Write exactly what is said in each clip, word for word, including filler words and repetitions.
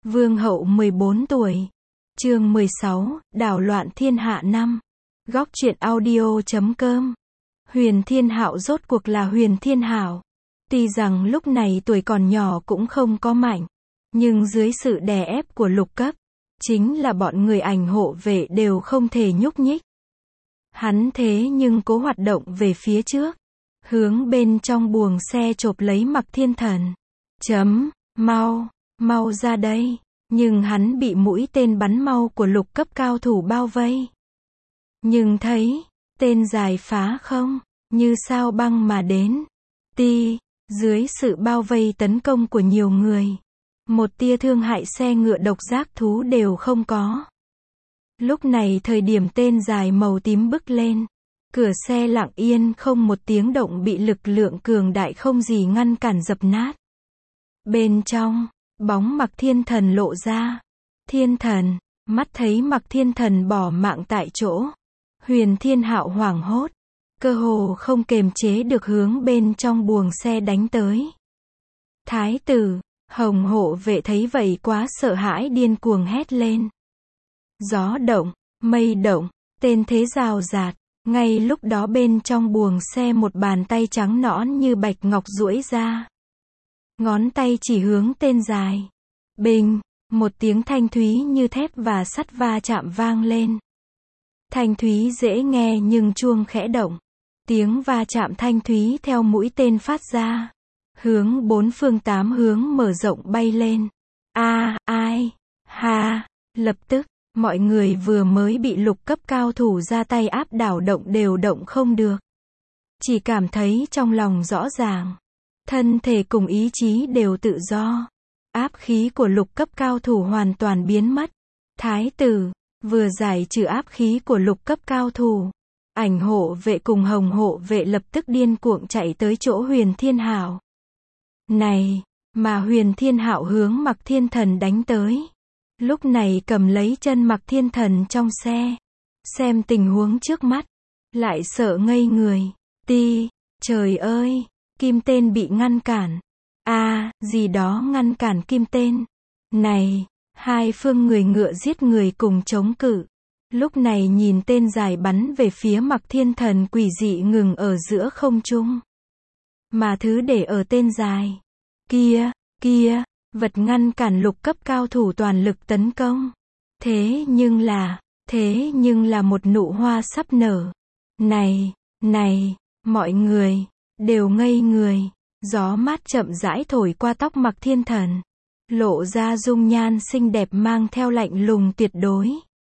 Vương hậu mười bốn tuổi. Chương mười sáu, đảo loạn thiên hạ năm. Góc truyện audio chấm com. Huyền Thiên Hạo rốt cuộc là Huyền Thiên Hạo. Tuy rằng lúc này tuổi còn nhỏ cũng không có mạnh, nhưng dưới sự đè ép của lục cấp, chính là bọn người ảnh hộ vệ đều không thể nhúc nhích. Hắn thế nhưng cố hoạt động về phía trước, hướng bên trong buồng xe chộp lấy Mặc Thiên Thần. Chấm, mau, mau ra đây. Nhưng hắn bị mũi tên bắn mau của lục cấp cao thủ bao vây. Nhưng thấy, tên dài phá không, như sao băng mà đến. Ti, dưới sự bao vây tấn công của nhiều người, một tia thương hại xe ngựa độc giác thú đều không có. Lúc này thời điểm tên dài màu tím bức lên, cửa xe lặng yên không một tiếng động bị lực lượng cường đại không gì ngăn cản dập nát. Bên trong, bóng Mặc Thiên Thần lộ ra. Thiên Thần, mắt thấy Mặc Thiên Thần bỏ mạng tại chỗ, Huyền Thiên Hạo hoảng hốt, cơ hồ không kềm chế được hướng bên trong buồng xe đánh tới. Thái tử, Hồng hộ vệ thấy vậy quá sợ hãi điên cuồng hét lên. Gió động, mây động, tên thế rào rạt, ngay lúc đó bên trong buồng xe một bàn tay trắng nõn như bạch ngọc duỗi ra. Ngón tay chỉ hướng tên dài. Bình, một tiếng thanh thúy như thép và sắt va chạm vang lên. Thanh thúy dễ nghe nhưng chuông khẽ động. Tiếng va chạm thanh thúy theo mũi tên phát ra, hướng bốn phương tám hướng mở rộng bay lên. A, à, ai, ha, lập tức, mọi người vừa mới bị lục cấp cao thủ ra tay áp đảo động đều động không được. Chỉ cảm thấy trong lòng rõ ràng, thân thể cùng ý chí đều tự do. Áp khí của lục cấp cao thủ hoàn toàn biến mất. Thái tử, vừa giải trừ áp khí của lục cấp cao thủ, ảnh hộ vệ cùng hồng hộ vệ lập tức điên cuồng chạy tới chỗ Huyền Thiên Hạo. Này, mà Huyền Thiên Hạo hướng Mặc Thiên Thần đánh tới. Lúc này cầm lấy chân Mặc Thiên Thần trong xe, xem tình huống trước mắt, lại sợ ngây người. Ti, trời ơi, kim tên bị ngăn cản. A, à, gì đó ngăn cản kim tên. Này, hai phương người ngựa giết người cùng chống cự. Lúc này nhìn tên dài bắn về phía Mặc Thiên Thần quỷ dị ngừng ở giữa không trung. Mà thứ để ở tên dài. Kia, kia, vật ngăn cản lục cấp cao thủ toàn lực tấn công. Thế nhưng là, thế nhưng là một nụ hoa sắp nở. Này, này, mọi người, đều ngây người. Gió mát chậm rãi thổi qua tóc Mặc Thiên Thần, lộ ra dung nhan xinh đẹp mang theo lạnh lùng tuyệt đối.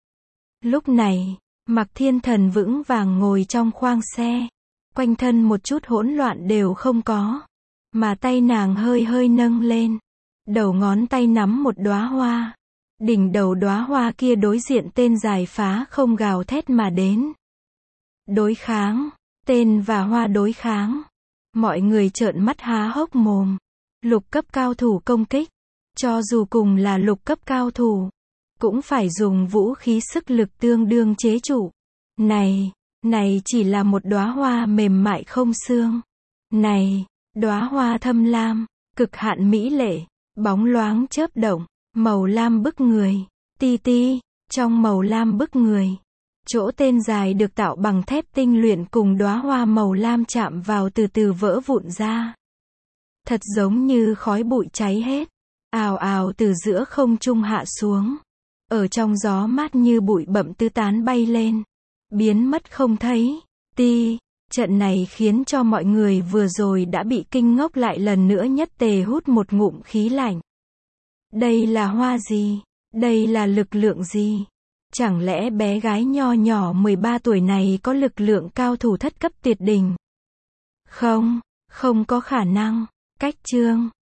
Lúc này, Mặc Thiên Thần vững vàng ngồi trong khoang xe, quanh thân một chút hỗn loạn đều không có, mà tay nàng hơi hơi nâng lên, đầu ngón tay nắm một đóa hoa, đỉnh đầu đóa hoa kia đối diện tên dài phá không gào thét mà đến. Đối kháng, tên và hoa đối kháng. Mọi người trợn mắt há hốc mồm. Lục cấp cao thủ công kích, cho dù cùng là lục cấp cao thủ, cũng phải dùng vũ khí sức lực tương đương chế trụ. Này, này chỉ là một đóa hoa mềm mại không xương. Này, đóa hoa thâm lam, cực hạn mỹ lệ, bóng loáng chớp động, màu lam bức người. Ti ti, trong màu lam bức người, chỗ tên dài được tạo bằng thép tinh luyện cùng đóa hoa màu lam chạm vào từ từ vỡ vụn ra. Thật giống như khói bụi cháy hết, ào ào từ giữa không trung hạ xuống. Ở trong gió mát như bụi bặm tứ tán bay lên, biến mất không thấy. Ti, trận này khiến cho mọi người vừa rồi đã bị kinh ngốc lại lần nữa nhất tề hút một ngụm khí lạnh. Đây là hoa gì? Đây là lực lượng gì? Chẳng lẽ bé gái nho nhỏ mười ba tuổi này có lực lượng cao thủ thất cấp tuyệt đỉnh? Không, không có khả năng. Cách chương